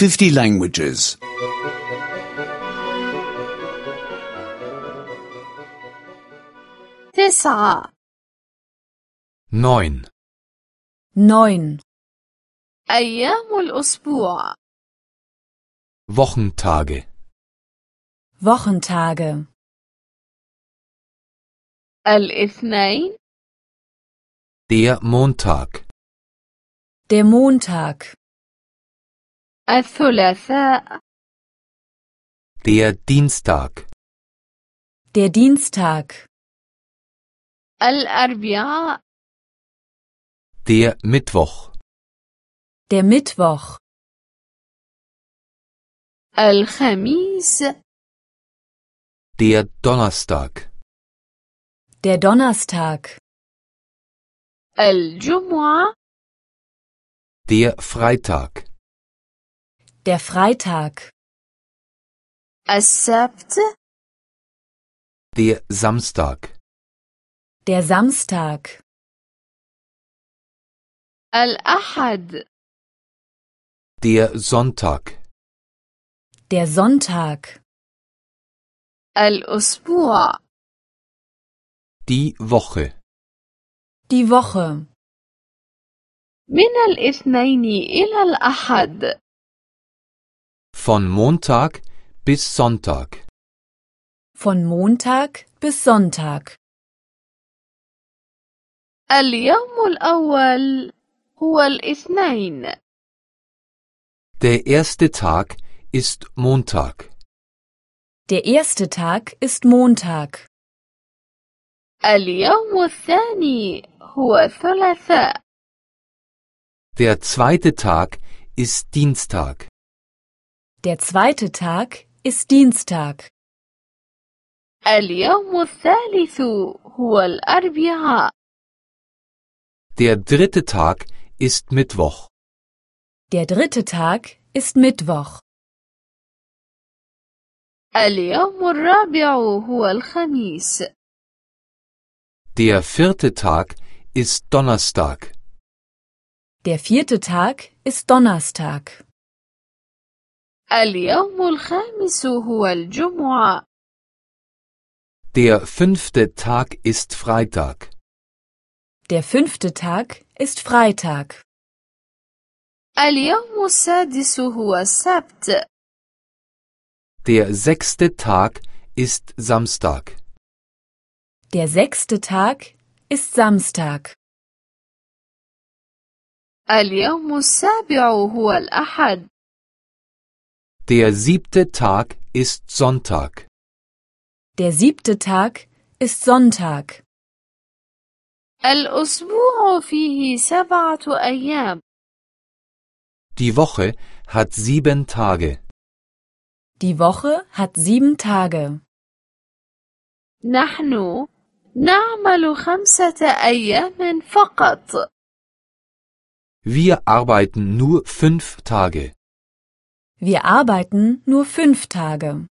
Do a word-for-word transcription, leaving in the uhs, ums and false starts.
fifty languages. تسعة. Neun. neun. أيام الأسبوع. Wochentage. Wochentage. الاثنين. Der Montag. Der Montag. الثلاثاء. Der Dienstag. Der Dienstag. الأربعاء. Der Mittwoch. Der Mittwoch. الخميس. Der Donnerstag. Der Donnerstag. الجمعة. Der Freitag. Der Freitag. السبت. Der Samstag. Der Samstag. الأحد. Der Sonntag. Der Sonntag. الأسبوع. Die Woche. Die Woche. من الاثنين إلى الأحد. Von Montag bis Sonntag. Von Montag bis Sonntag. اليوم الأول هو الاثنين. Der erste Tag ist Montag. Der erste Tag ist Montag. اليوم الثاني هو الثلاثاء. Der zweite Tag ist Dienstag. Der zweite Tag ist Dienstag. اليوم الثالث هو الأربعاء. Der dritte Tag ist Mittwoch. Der dritte Tag ist Mittwoch. اليوم الرابع هو الخميس. Der vierte Tag ist Donnerstag. Der vierte Tag ist Donnerstag. اليوم الخامس هو الجمعة. Der fünfte Tag ist Freitag. Der fünfte Tag ist Freitag. اليوم السادس هو السبت. Der sechste Tag ist Samstag. Der sechste Tag ist Samstag. اليوم السابع هو الأحد. Der siebte Tag ist Sonntag. Der siebte Tag ist Sonntag. الأسبوع فيه سبعة أيام. Die Woche hat sieben Tage. Die Woche hat sieben Tage. نحن نعمل خمسة أيام فقط. Wir arbeiten nur fünf Tage. Wir arbeiten nur fünf Tage.